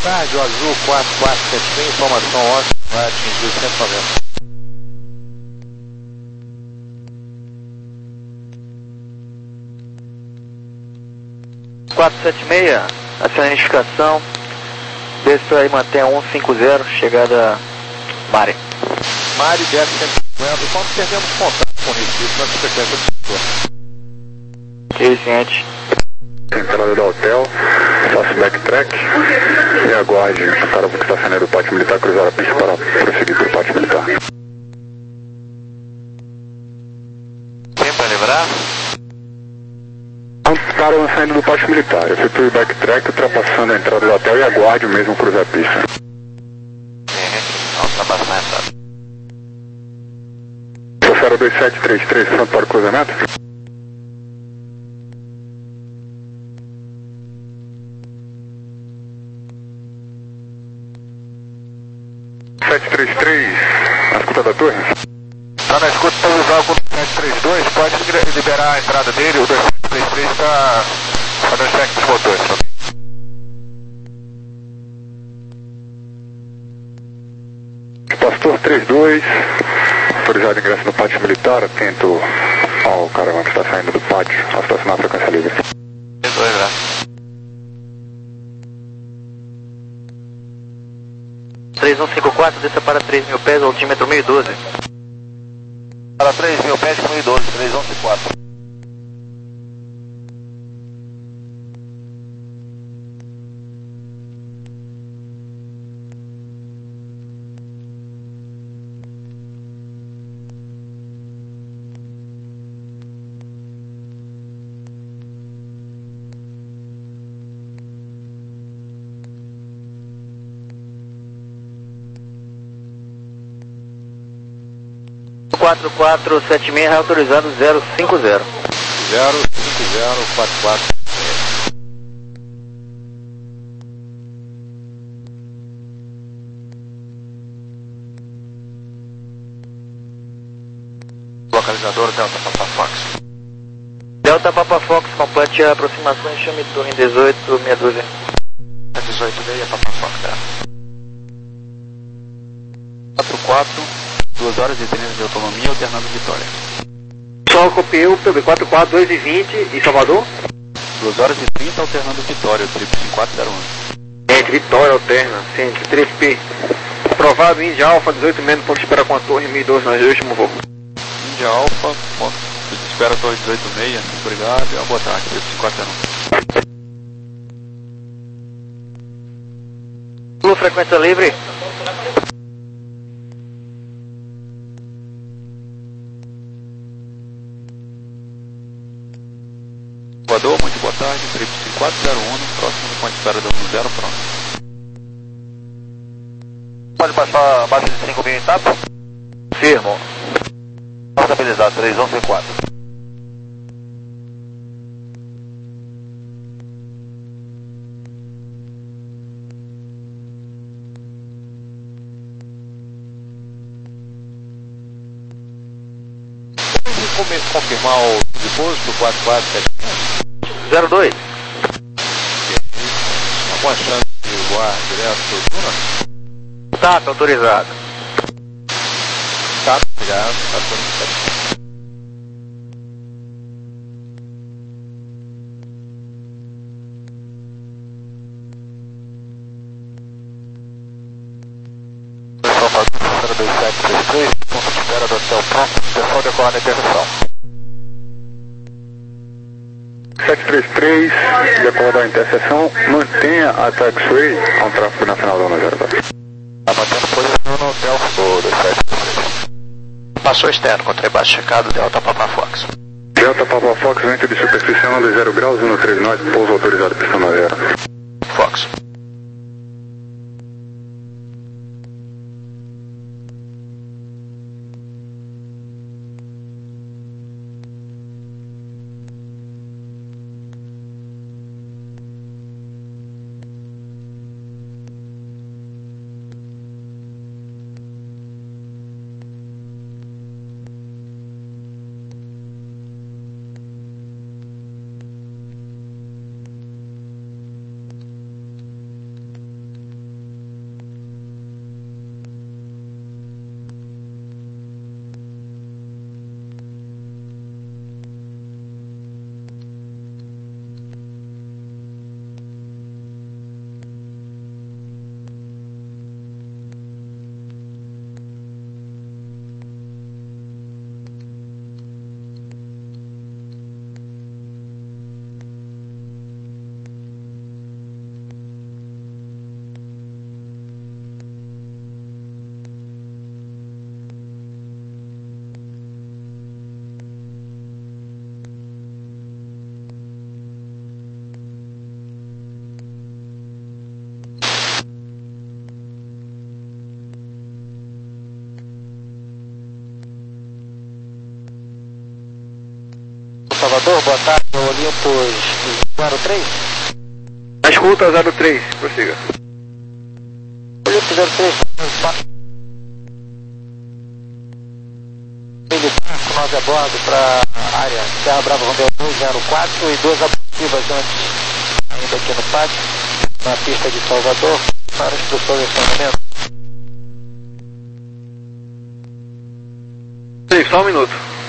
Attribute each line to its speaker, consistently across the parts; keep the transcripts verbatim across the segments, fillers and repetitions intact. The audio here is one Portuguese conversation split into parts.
Speaker 1: Tarde, o azul quatro quatro sete seis, informação ontem, vai atingir cento e noventa.
Speaker 2: quatro sete seis, aciona a identificação, desce aí, mantém um cinquenta, chegada Mari.
Speaker 1: Mari desce cento e cinquenta, quando perdemos contato com o Recife na frequência do setor.
Speaker 2: Ok, ciente.
Speaker 3: Entrada do hotel, faça backtrack e aguarde para o que está saindo do pátio militar cruzar a pista para prosseguir para o pátio militar.
Speaker 2: Tem para lembrar?
Speaker 3: Estaram saindo do pátio militar, efetue backtrack ultrapassando a entrada do hotel e aguarde o mesmo cruzar a pista.
Speaker 2: Vamos ultrapassar a entrada.
Speaker 3: Professor dois sete três três, pronto para o cruzamento? sete três três, na escuta da torre?
Speaker 1: Está na escuta, está usando com o sete três dois, pode liberar a entrada dele, o dois sete três três está fazendo check dos motores, ok?
Speaker 3: Pastor trinta e dois, autorizado ingresso no pátio militar, atento ao caravana que está saindo do pátio, ao estacionar a frequência livre.
Speaker 2: dois, né? três um cinco quatro, desça para três mil pés, altímetro mil e doze.
Speaker 1: Para três mil pés, mil e doze, três um cinco quatro.
Speaker 2: quatro quatro sete seis, autorizado zero cinco zero.
Speaker 1: zero cinco zero quatro quatro. Localizador Delta Papa Fox.
Speaker 2: Delta Papa Fox, complete a aproximação e chame torre em dezoito, meia dúzia.
Speaker 1: dezoito meia Papa Fox, tá? quatro quatro, duas horas e trinta de autonomia, alternando Vitória.
Speaker 2: Só copiei o P B quatro quatro, dois e vinte e Salvador?
Speaker 1: duas horas e trinta, alternando Vitória, o triplo cinco quatro zero um.
Speaker 2: Gente, Vitória alterna, ciente, três P. Aprovado, Índia Alfa, dezoito menos, ponto de espera com a torre, mil e doze, nós último voo.
Speaker 1: Índia Alfa, ponto, espera torre dezoito meia, obrigado e uma boa tarde, triplo cinco quatro zero um.
Speaker 2: Lua, frequência livre.
Speaker 1: Voador, muito boa tarde, triplo cinco quatro zero um, próximo do ponto de espera dando zero, pronto. Pode baixar abaixo de cinco mil em TAP?
Speaker 2: Firmo.
Speaker 1: Estabilizado, três um cinco quatro. Pode confirmar o depósito do quatro quatro sete
Speaker 2: zero dois.
Speaker 1: Uma boa chance de voar direto do Duna?
Speaker 2: Tá, tá autorizado.
Speaker 1: Tá, obrigado, tá tudo certo. Pessoal, fazendo dois sete três três, ponto de espera do hotel pronto, pessoal decola na interseção.
Speaker 3: sete três três, de acordo à interseção, mantenha a taxiway ao tráfego nacional da zero dois.
Speaker 1: Tá mantendo posição no hotel do dois sete três. Passou externo, contra baixo checado, Delta Papa Fox.
Speaker 3: Delta Papa Fox, vento de superfície onda zero graus, um três nove, pouso autorizado, pista na zero.
Speaker 1: Fox.
Speaker 2: Salvador, boa tarde, Olympus zero três.
Speaker 3: Na escuta zero três, prossiga.
Speaker 2: Olympus zero três, militar com nós a bordo para a área Serra Brava Romeu dois zero quatro e duas abortivas antes, ainda aqui no pátio, na pista de Salvador, para instrução de acionamento.
Speaker 3: Sim, só um minuto.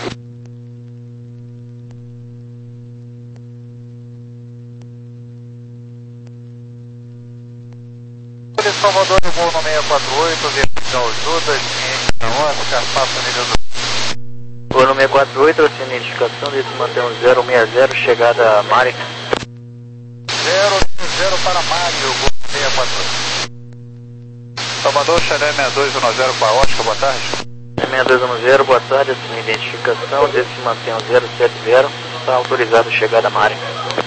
Speaker 1: Salvador, voo no seis quatro oito, vertical Judas, Oscar, passa nível do...
Speaker 2: Voo no seis quatro oito, sem identificação, desse mantém zero seis zero, chegada a Mari.
Speaker 1: zero zero para Mário, voo no seis quatro oito. Salvador, Xadé seis dois um zero para Oscar, boa tarde.
Speaker 2: seis dois um zero, boa tarde, sem identificação, desse mantém zero sete zero, está autorizado chegada a Mari.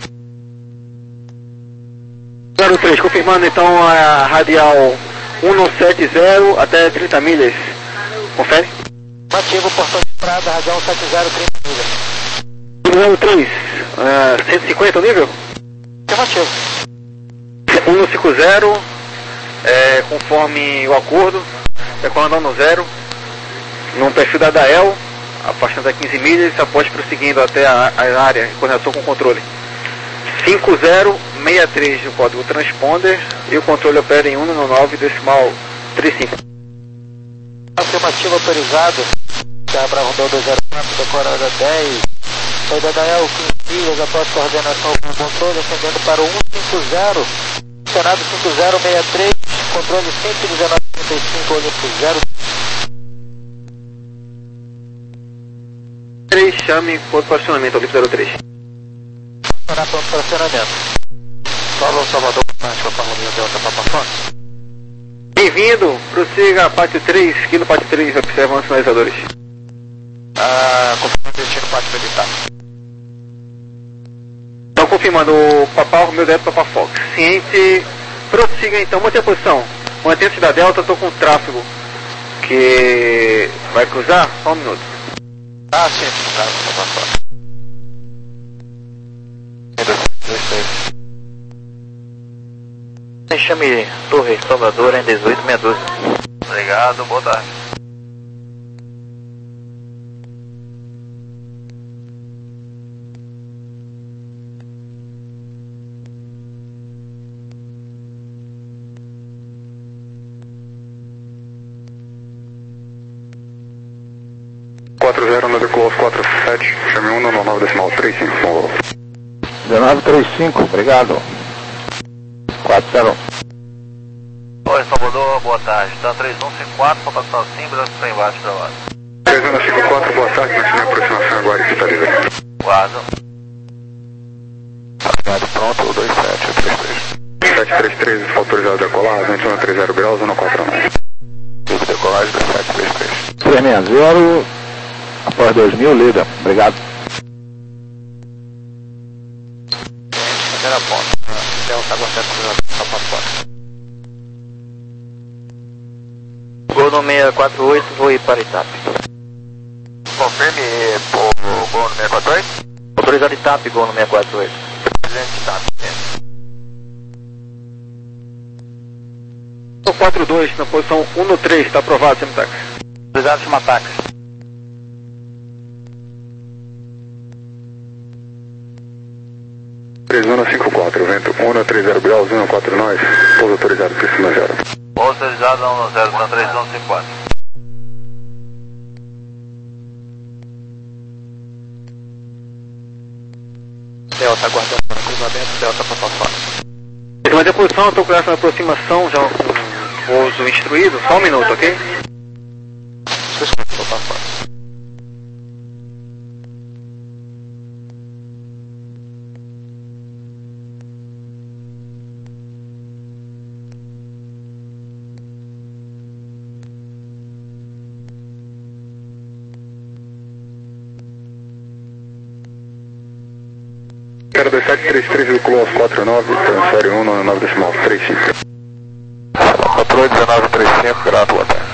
Speaker 3: zero três, confirmando então a radial cento e setenta até trinta milhas. Confere?
Speaker 2: Ativo, portão de entrada, radial cento e setenta, trinta milhas.
Speaker 3: zero três, uh, cento e cinquenta o nível?
Speaker 2: Afirmativo.
Speaker 3: cento e cinquenta, é, conforme o acordo, é com andando zero, no perfil da Dael, afastando a quinze milhas, após prosseguindo até a, a área em coordenação com o controle. cinco zero seis três o código transponder e o controle opera em cento e nove decimal trinta e cinco.
Speaker 2: Afirmativo autorizado, Serra Brava Romeu dois zero quatro, decorada dez, saída da E L, quinze milhas, após coordenação com o controle, ascendendo para o cento e cinquenta, Senado cinco zero seis três, controle cento e dezenove trinta e cinco, Olympus zero
Speaker 3: três, chame por posicionamento, Olympus zero três.
Speaker 2: para pronto para acionamento.
Speaker 1: Salve Salvador, Pátio, Papa Romeo Delta, Papa Fox.
Speaker 3: Bem-vindo, prossiga pátio três, aqui no pátio três, observam os sinalizadores.
Speaker 1: Ah, confirmando o destino Pátio Militar.
Speaker 3: Então, confirmando o Papa Romeo Delta, Papa Fox. Ciente, prossiga então, mantenha a posição. Mantenha-se da Delta, estou com tráfego que vai cruzar, só um minuto.
Speaker 1: Ah, sim, tá, Papa Fox.
Speaker 2: Chame Torre Salvador em dezoito sessenta e dois.
Speaker 1: Obrigado, boa tarde.
Speaker 3: quatro zero, no close quatro sete, chame um no nove decimal trinta e cinco.
Speaker 4: dezenove trinta e cinco, obrigado. quatro zero.
Speaker 1: Oi, Salvador, boa tarde. Tá três um cinco quatro, para passar o símbolo, para embaixo para lá.
Speaker 3: três um cinco quatro, boa tarde, nós temos aproximação agora aqui, tá livre.
Speaker 1: Guarda.
Speaker 3: Alinhado pronto, dois sete três três. sete três três, autorizado a decolar, vinte e um trinta graus, um quatro nove.
Speaker 1: Tudo decolagem do sete três três.
Speaker 4: três seis zero, após dois mil, lida, obrigado.
Speaker 1: Primeira ponta. Delta, água sete para passar.
Speaker 2: Gol no seis quatro oito, vou ir para Itap.
Speaker 1: Confirme o gol no seis quatro oito?
Speaker 2: Autorizado Itap, gol no seis quatro oito.
Speaker 1: Presidente Itap.
Speaker 3: quatro dois, na posição um no três, está aprovado, Semitax.
Speaker 2: Autorizado Semitax.
Speaker 3: três um cinco quatro, vento um trinta graus, um quatro nove, pouso autorizado, piscina zero.
Speaker 1: Autorizado um zero, tá três um cinco quatro.
Speaker 2: Delta, aguardando para cruzamento, Delta para passar.
Speaker 3: Mas a posição, eu estou com essa aproximação já com o uso instruído, só um minuto, ok?
Speaker 2: Desculpa, vou passar.
Speaker 3: Cara dois sete três três, vinculou aos quatro nove, transfere um no nove decimal trinta e cinco.
Speaker 1: Patrulha dezenove trinta e cinco, grado, boa tarde.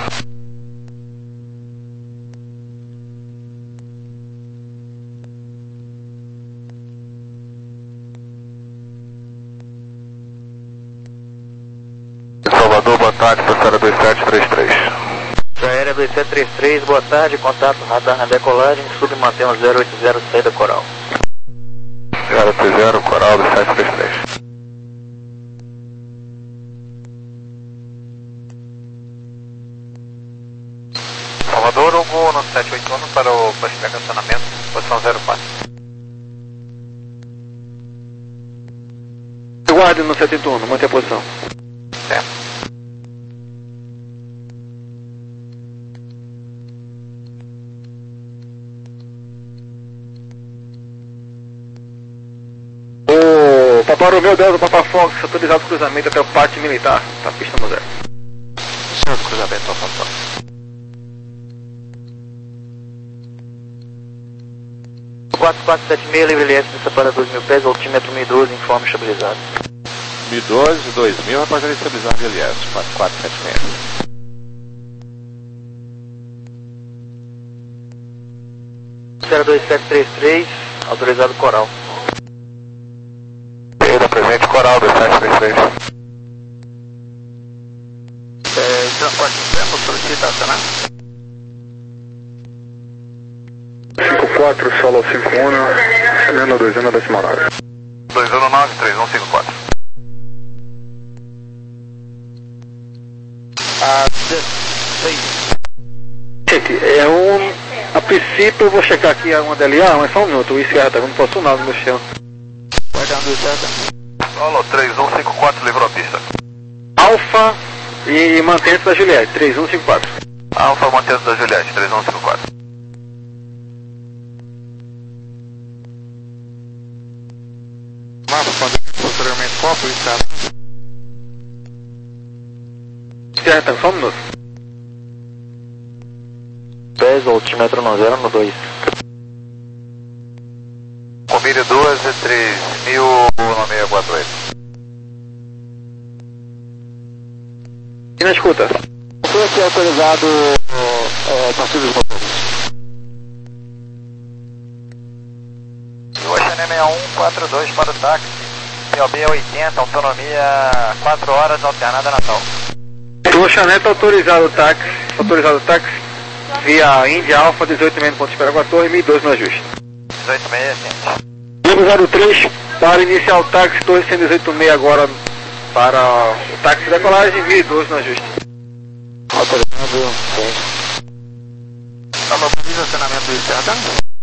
Speaker 1: táxi zero dois sete três três.
Speaker 2: Aérea dois sete três três, boa tarde, contato radar na decolagem, submantemos zero oito zero, saída Coral.
Speaker 1: zero oito zero, Coral dois sete três três. Salvador, Hugo no sete oito um para o posto de estacionamento, posição zero quatro.
Speaker 3: Guarde no sete oito um, mantenha a posição.
Speaker 1: Certo.
Speaker 3: O Papai Romeu Delta Papa Fox, autorizado o cruzamento até o pátio militar, tá pista no zero.
Speaker 1: Senhor do cruzamento, Papa Fox.
Speaker 2: quatro quatro sete seis, livre L S, vista para dois mil pés, altímetro mil e doze, informe estabilizado.
Speaker 1: mil e doze, dois mil, rapaziada, estabilizado de L S, quatro quatro sete seis.
Speaker 2: zero dois sete três três, autorizado Coral.
Speaker 1: Perda presente, Coral dois sete três três.
Speaker 2: É, transporte extremo, solicita acionar.
Speaker 4: cinco quatro, solo cinco um, Fernando dois um, décima nove.
Speaker 1: dois um nove três um cinco quatro.
Speaker 2: A dezesseis.
Speaker 3: Gente, é um... A princípio eu vou checar aqui uma D L A, mas só um minuto, o esquerda, eu não posso nada no meu chão.
Speaker 2: Guardando o certo.
Speaker 1: Solo três um cinco quatro, livrou a pista.
Speaker 3: Alfa e mantente da Juliette, três um cinco quatro.
Speaker 1: Alfa mantendo da Juliette, três um cinco quatro. Mapa, quando posteriormente copo, está.
Speaker 3: Esquerda, só um minuto.
Speaker 2: pés, altímetro no zero no dois.
Speaker 1: Comírio doze, três mil, no seis quatro oito.
Speaker 3: E na escuta?
Speaker 2: Foi aqui autorizado é, partir dos motores.
Speaker 1: Ocean sessenta e um quatro dois para o táxi. P O B oitenta, autonomia quatro horas, alternada Natal.
Speaker 3: O Chaneta autorizado o táxi, autorizado o táxi, via Índia Alfa, dezoito menos ponto espera com a torre, mil e doze no ajuste.
Speaker 1: dezoito seis, gente.
Speaker 3: Lima zero três, para iniciar o táxi, torre cento e dezoito seis agora para o táxi de decolagem, mil e doze no ajuste.
Speaker 2: Autorizado, sim.
Speaker 1: Tá no posicionamento do Esterdão?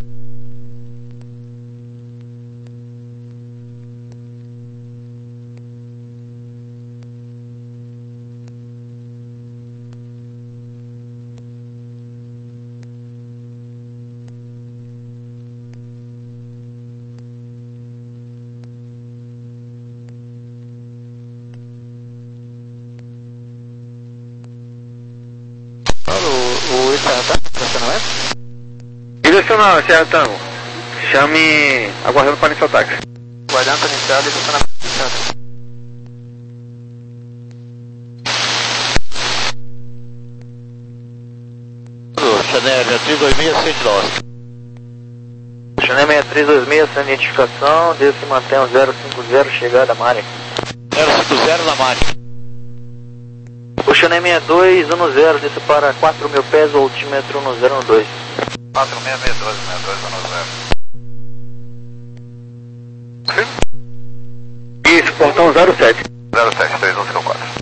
Speaker 2: O Esterdão, estacionamento?
Speaker 3: Direcional, Sertão. Chame, aguardando para iniciar o táxi.
Speaker 2: Guardando para iniciar o estacionamento do Esterdão.
Speaker 1: Chanel sessenta e três dois seis, sete nove.
Speaker 2: Chanel sessenta e três dois seis, sem identificação, desde que mantém o zero cinco zero, chegada a Mari.
Speaker 1: zero cinco zero na Mari.
Speaker 2: O Chanel sessenta e dois um zero, desce para quatro mil pés, o altímetro no zero dois.
Speaker 1: quatro seis seis dois, seis dois um zero.
Speaker 3: Isso, portão zero sete.
Speaker 1: zero sete três um cinco quatro.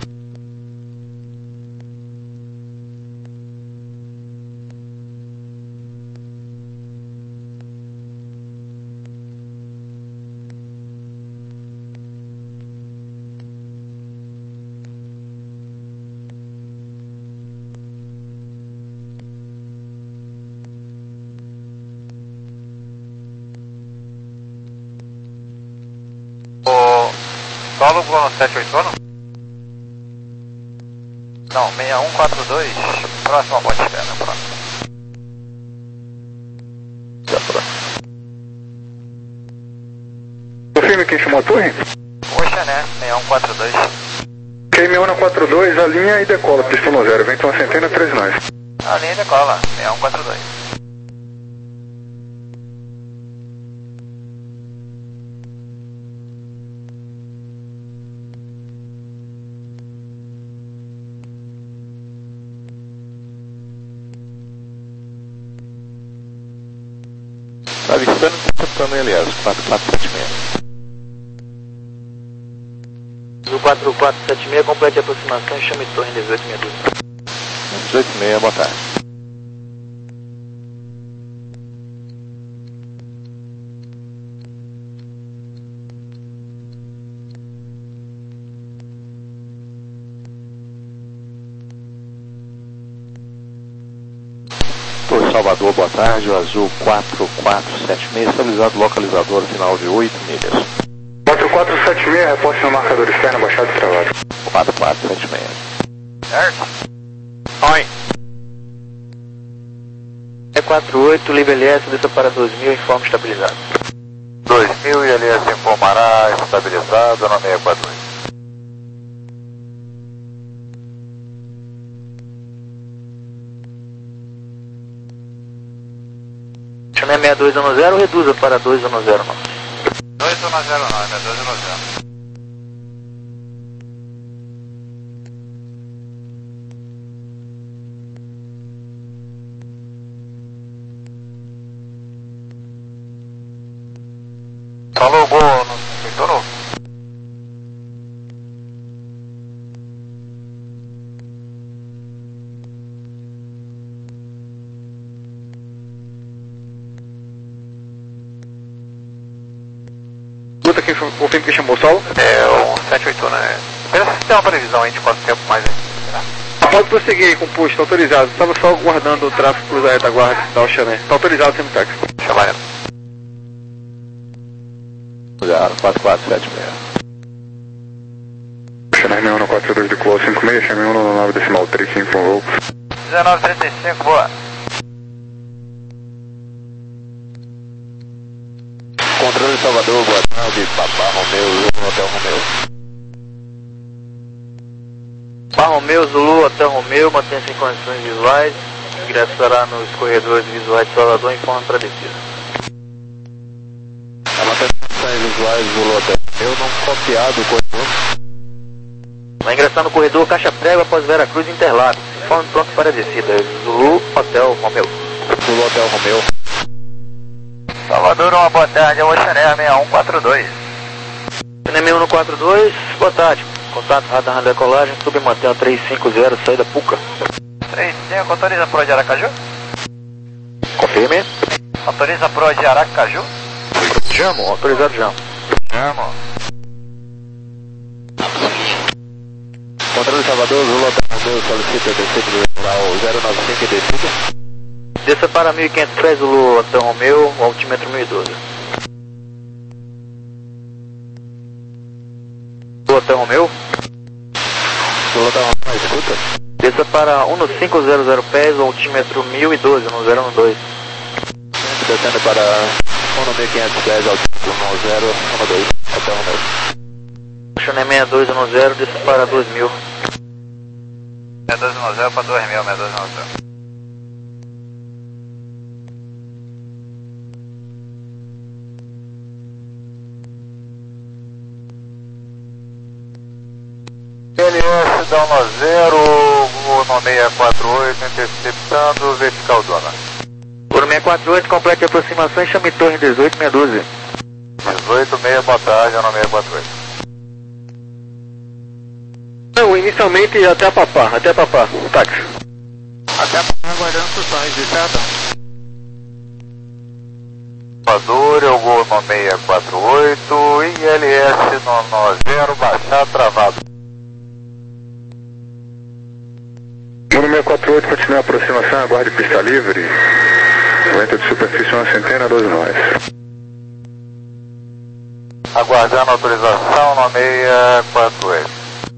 Speaker 1: O solo no sete oito um? Não, seis um quatro dois, próximo a ponte externa, próximo. Já próximo.
Speaker 4: Confirme quem chamou a torre?
Speaker 1: Oxa, né? seis um quatro dois.
Speaker 4: Q M um quatro dois, alinha e decola, pista no zero, vento uma centena, três nós.
Speaker 1: A linha decola, seis um quatro dois.
Speaker 4: Está avistando e interceptando L S, quatro quatro sete seis.
Speaker 2: Do quatro quatro sete seis, complete a aproximação e chame torre dezoito sessenta e dois.
Speaker 4: dezoito e meia, boa tarde. Torre Salvador, boa tarde, o azul quatro quatro sete seis, estabilizado localizador, final de oito milhas.
Speaker 3: quatro quatro sete seis, reposte no marcador externo, baixado de travado.
Speaker 4: quatro quatro sete seis.
Speaker 1: Certo?
Speaker 2: Oi. É quatro oito, livre L S, desça para dois mil, informe estabilizado.
Speaker 1: dois mil e L S informará estabilizado na seiscentos e quarenta e oito.
Speaker 2: Chame a seis dois um zero, reduza para dois um zero nove.
Speaker 1: dois um zero nove, dois um zero. Falou, Gol, não aceitou não?
Speaker 3: Luta, quem foi o filme que chamou o solo?
Speaker 1: É o sete oito, né? Pensa se tem uma previsão aí de quanto tempo mais aí.
Speaker 3: Pode prosseguir com o push, tá autorizado. Estava só guardando o tráfego cruzar a retaguarda da Oxané. Tá autorizado sem táxi.
Speaker 1: Chama ela.
Speaker 4: quatro quatro sete seis.
Speaker 3: Oxané M um no quatro dois de close cinco seis, chame um no nove decimal três cinco um voo.
Speaker 1: dezenove trinta e cinco, boa.
Speaker 4: Controle Salvador, boa tarde, Papá Romeu, Zulu, Hotel Romeu.
Speaker 2: Pá Romeu, Zulu, Hotel Romeu, mantenha-se em condições visuais, ingressará nos corredores visuais de Salvador, informe para a descida.
Speaker 4: A manutenção visuais Zulu, Hotel Romeu, não copiado o corredor.
Speaker 2: Vai ingressar no corredor Caixa Prego após Vera Cruz e Interlagos, informe pronto para a descida. Zulu, Hotel Romeu.
Speaker 4: Zulu, Hotel Romeu.
Speaker 1: Salvador, uma boa tarde, é o Oxané seis um quatro dois.
Speaker 2: Oxané um no quatro dois, boa tarde. Contato radar na decolagem, submantel três cinco zero, saída Puca.
Speaker 1: três cinco, autoriza Pro de Aracaju?
Speaker 2: Confirme.
Speaker 1: Autoriza Pro de Aracaju?
Speaker 2: Jamo, autorizado Jamo.
Speaker 1: Chamo.
Speaker 4: Controle Salvador, Zulu, Hotel Romeu, solicita descida do rural zero nove cinco e descida.
Speaker 2: Desça para mil e quinhentos pés, Zulu, Hotel Romeu, altímetro mil e doze. Zulu, Hotel Romeu.
Speaker 4: Zulu, Hotel Romeu, escuta.
Speaker 2: Desça para um cinco zero zero pés, altímetro mil e doze, no zero um dois.
Speaker 4: Descendo para um mil e quinhentos pés, altímetro um zero um dois, Hotel Romeu.
Speaker 2: Oxané seis dois um zero, desça para dois mil.
Speaker 1: seis dois um zero para dois mil, seis dois um zero. L S dá um zero, o no seis quatro oito, interceptando, vertical dona.
Speaker 2: Por seis quatro oito, complete a aproximação e chame torre dezoito seis doze.
Speaker 1: dezoito seis, boa tarde, é no seis quatro oito.
Speaker 3: Não, inicialmente até a Papá, até a Papá, o táxi.
Speaker 1: Até aguardando instruções, de certo? Salvador, eu vou no seis quatro oito e L S no zero, baixar travado.
Speaker 3: No seis quatro oito, continua a aproximação, aguarde pista livre. Vento de superfície uma centena, doze nós.
Speaker 1: Aguardando autorização no seis quatro oito.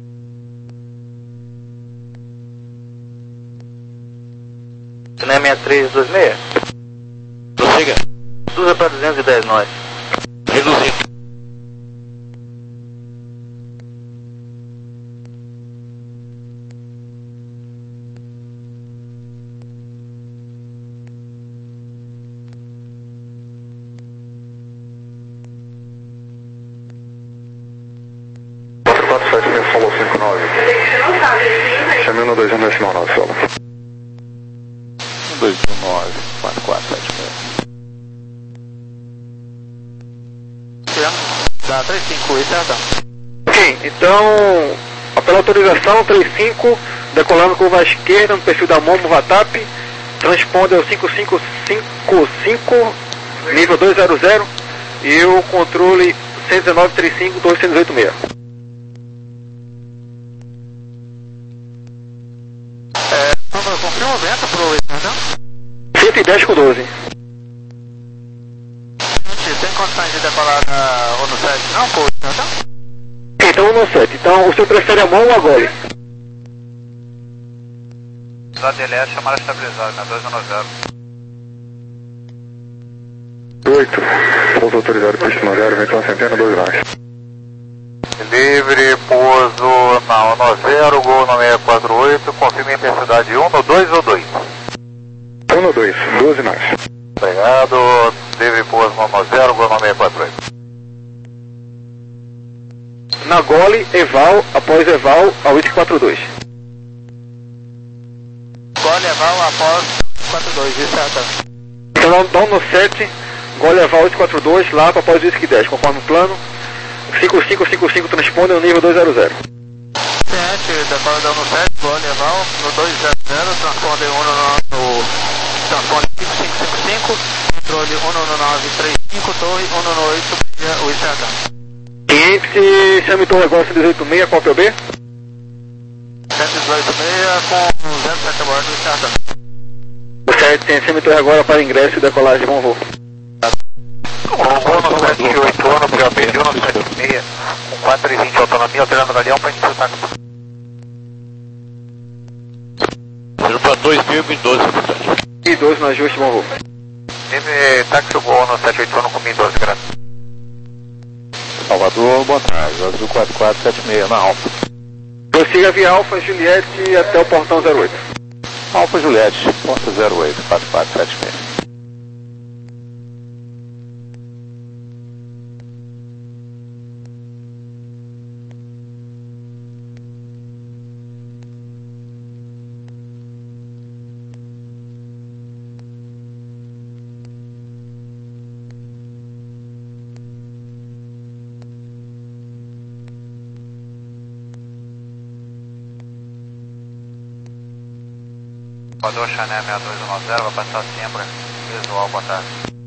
Speaker 2: Oxané seis três dois seis.
Speaker 4: Prossiga.
Speaker 2: Reduza para duzentos e dez nós.
Speaker 4: Reduzindo.
Speaker 3: quatro quatro sete seis, solo cinco nove. Chame um dois um decimal nove, solo.
Speaker 4: um dois um nove, quatro quatro sete seis.
Speaker 2: Da trinta e cinco, isso é então.
Speaker 3: Ok, então, pela autorização, trinta e cinco, decolando curva à esquerda no perfil da Momo Vatap, transponder o cinco cinco cinco cinco, nível dois zero zero, e o controle cento e dezenove, trinta e cinco, dois zero oito seis.
Speaker 2: É, confirma o vento pro então?
Speaker 3: cento e dez com doze.
Speaker 2: Tem condições de decolar na ONU sete não, pô, então?
Speaker 3: Então, ONU sete. Então, o senhor prefere a mão ou a gole?
Speaker 1: A D L S chamada estabilizada, né? dois um zero.
Speaker 4: oito, pouso autorizado, pista no zero, vento uma centena, dois nós.
Speaker 1: Livre, pouso na ONU zero, gol no seis quatro oito, confirma a intensidade um no dois ou dois?
Speaker 4: um no dois, doze nós.
Speaker 1: Obrigado, livre, pouso no ONU zero, gol no seis quatro oito.
Speaker 3: Na gole, Eval, após Eval, a oito quatro dois.
Speaker 2: Gole Eval após quatro dois, isso é então.
Speaker 3: Então, dá um no sete, gole Eval oito quatro dois, lá para após Whisky dez, conforme o plano. cinco cinco cinco cinco transponder no nível dois zero zero.
Speaker 2: Ciente, decola da ONU sete, gole Eval no dois zero zero, transponder um no, no transponder cinco cinco cinco cinco, controle um no nove três cinco, torre um no oito seis, o isso é então.
Speaker 3: Cliente, chame torre agora cento e dezoito seis, qual é o P B?
Speaker 2: cento e dezoito seis com zero sete a bordo, isso é então.
Speaker 3: O sete tem chame torre agora para ingresso e decolagem, vamos voo.
Speaker 1: Gol no sete oito, ano, P O B, no sete seis, com quatro e vinte autonomia, alterando galeão para institutar.
Speaker 5: Sendo para dois mil e doze, portanto.
Speaker 3: E doze no ajuste, vamos voo.
Speaker 1: Livre, táxi, gol no sete oito, ano, com mil e doze, graças.
Speaker 4: Salvador, boa tarde, Azul quatro quatro sete seis, na Alfa.
Speaker 3: Prossiga via Alfa Juliette até o portão zero oito.
Speaker 4: Alfa Juliette, porta zero oito, quatro quatro sete seis.
Speaker 1: Salvador Chané seis dois um zero, vai passar sempre visual, boa tarde.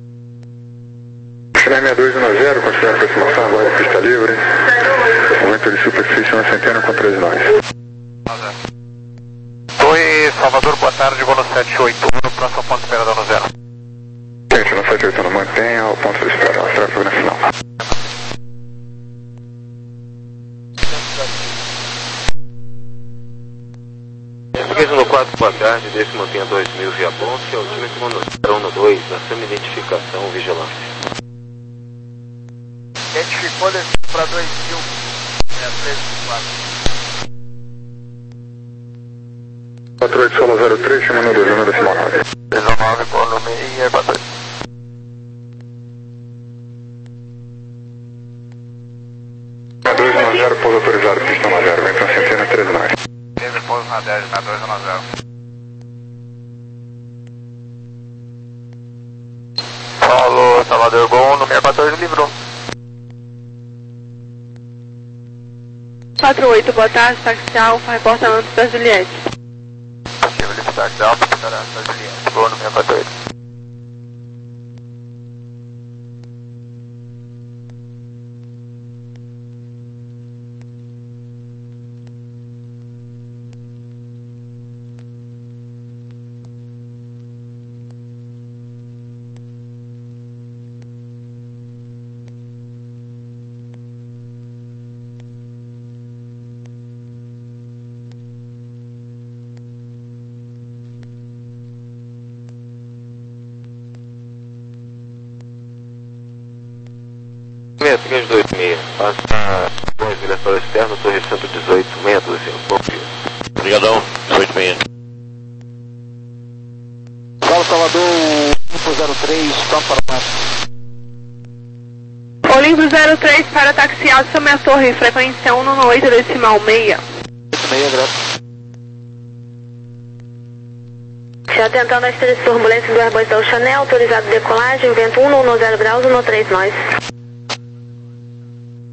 Speaker 4: Chané seis dois um zero, considera a aproximação, agora pista livre. Momento de superfície uma centena com treze nós.
Speaker 1: Oi, Salvador, boa tarde, gol no sete oito, ano, próximo ponto de espera da ONU zero.
Speaker 4: Gente, no sete oito não mantenha o ponto de espera, o tráfego na final.
Speaker 5: Português no quatro, boa tarde, desse mantenha dois mil via ponte, que é o time que mandou um no dois, na semi-identificação vigilante.
Speaker 2: Identificou, descendo para dois mil, é, treze quatro.
Speaker 4: quatro oito solo zero três, chamando dois, número decimal nove.
Speaker 1: dezenove, gol no meio e quatro oito.
Speaker 4: dois um zero, pouso autorizado, pista um zero, vento uma centena, treze nós.
Speaker 1: Livre, pouso na dez, na dois um zero. Falou, Salvador, gol no seis quatorze, livrou.
Speaker 6: quatro oito, boa tarde, táxi Alfa, reporta antes da Juliette.
Speaker 1: Possível, livre, táxi alfa, para a Juliette, gol no seis quatorze.
Speaker 5: três dois seis, passa dois diretor externo, torre cento e dezoito, meia dúzia, bom dia. Obrigadão, dezoito seis.
Speaker 2: Paulo Salvador, Olimpo zero três, campo para baixo.
Speaker 6: Olimpo zero três para táxi alto, sobre a torre, frequência um no oito decimal seis.
Speaker 2: oito seis, graças.
Speaker 7: Já tentando as três turbulências do Airbus da Chanel, autorizado decolagem, vento um no zero graus, um no três nós.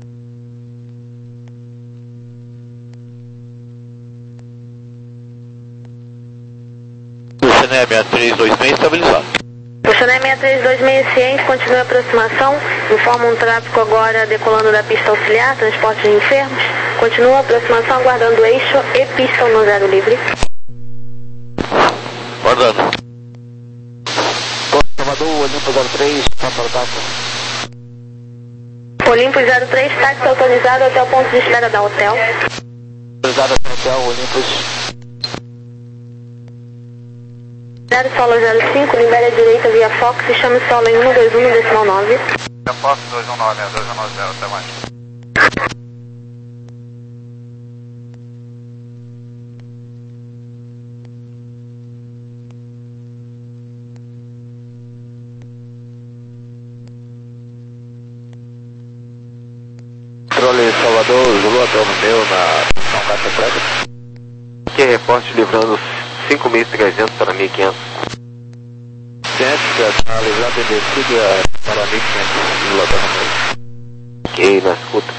Speaker 5: Chané seis três dois seis estabilizado.
Speaker 7: O Chané seis três dois seis ciente, continua a aproximação, informa um tráfego agora decolando da pista auxiliar, transporte de enfermos. Continua a aproximação, aguardando o eixo e pista no zero livre.
Speaker 5: Guardando.
Speaker 2: Salvador, Olimpo zero três, para o táxi.
Speaker 7: Olimpo zero três, táxi autorizado até o ponto de espera da hotel.
Speaker 2: Autorizado até o hotel, Olympus.
Speaker 7: zero Solo zero cinco, libere a direita via Fox e chame solo em um dois um no decimal nove.
Speaker 1: Via Fox dois um nove, dois um nove zero, até mais.
Speaker 4: Controle Salvador, Zulu até o meu na São Caixa Preta.
Speaker 5: Aqui é reporte livrando cinco mil e trezentos para mil e quinhentos.
Speaker 4: Ciência, está livrando em descida para mil e quinhentos, Zulu até o meu.
Speaker 5: Ok, na escuta.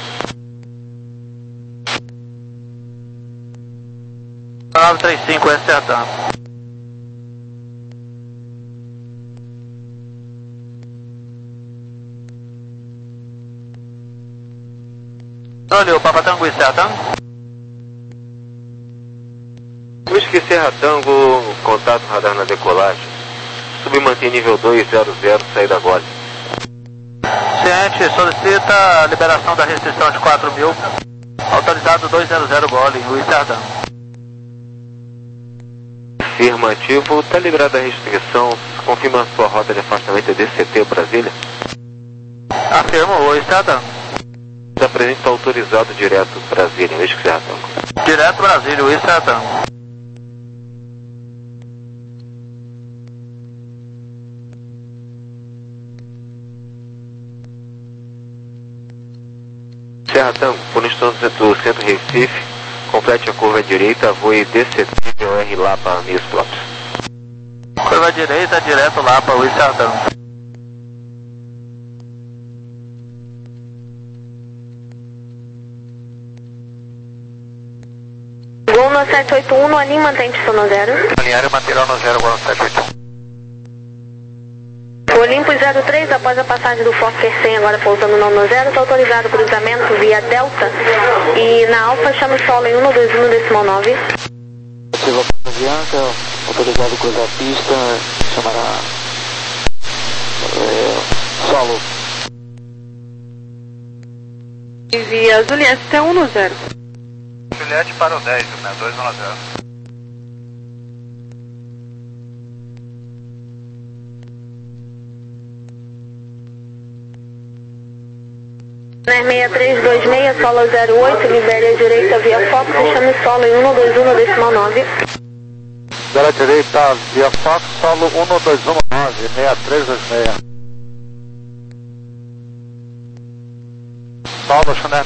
Speaker 3: nove três cinco, é certo. Olha, o Papa Tango e Sertão.
Speaker 5: Whisky Serra Tango, contato radar na decolagem. Submantém nível dois zero zero, saída Gole.
Speaker 3: Ciente, solicita a liberação da restrição de quatro mil. Autorizado dois zero zero Gole, Luiz Sertão.
Speaker 5: Afirmativo, está liberada a restrição. Confirma a sua rota de afastamento D C T Brasília.
Speaker 3: Afirmo, Luiz Sertão.
Speaker 5: Está presente, está autorizado direto Brasília, Whisky Serra Tango.
Speaker 3: Direto Brasília, Luiz Sertão.
Speaker 5: Serra Tango, por instante do centro Recife, complete a curva direita, voe D C T O R Lapa, meios próprios.
Speaker 3: Curva direita, direto lá para Luiz Sertão.
Speaker 7: Gol no sete oito um, no Anim, mantém pista no zero.
Speaker 1: Alinhar e material no zero, agora no sete oito um.
Speaker 7: Olimpo zero três, após a passagem do Fokker cem, agora pousando no no zero, está autorizado o cruzamento via Delta. E na Alfa, chame solo em um dois um no decimal nove.
Speaker 2: Ativa a porta Bianca, autorizado cruzar a pista, chamará é, solo.
Speaker 6: E via Juliette T um no zero.
Speaker 1: Juliette para o dez, né? dois um zero.
Speaker 7: seis três dois seis, solo zero oito, libere a direita via Fox e chame solo em um dois um no decimal nove.
Speaker 1: Zero direita via Fox, solo um dois um nove, seis três dois seis. Solo, Chané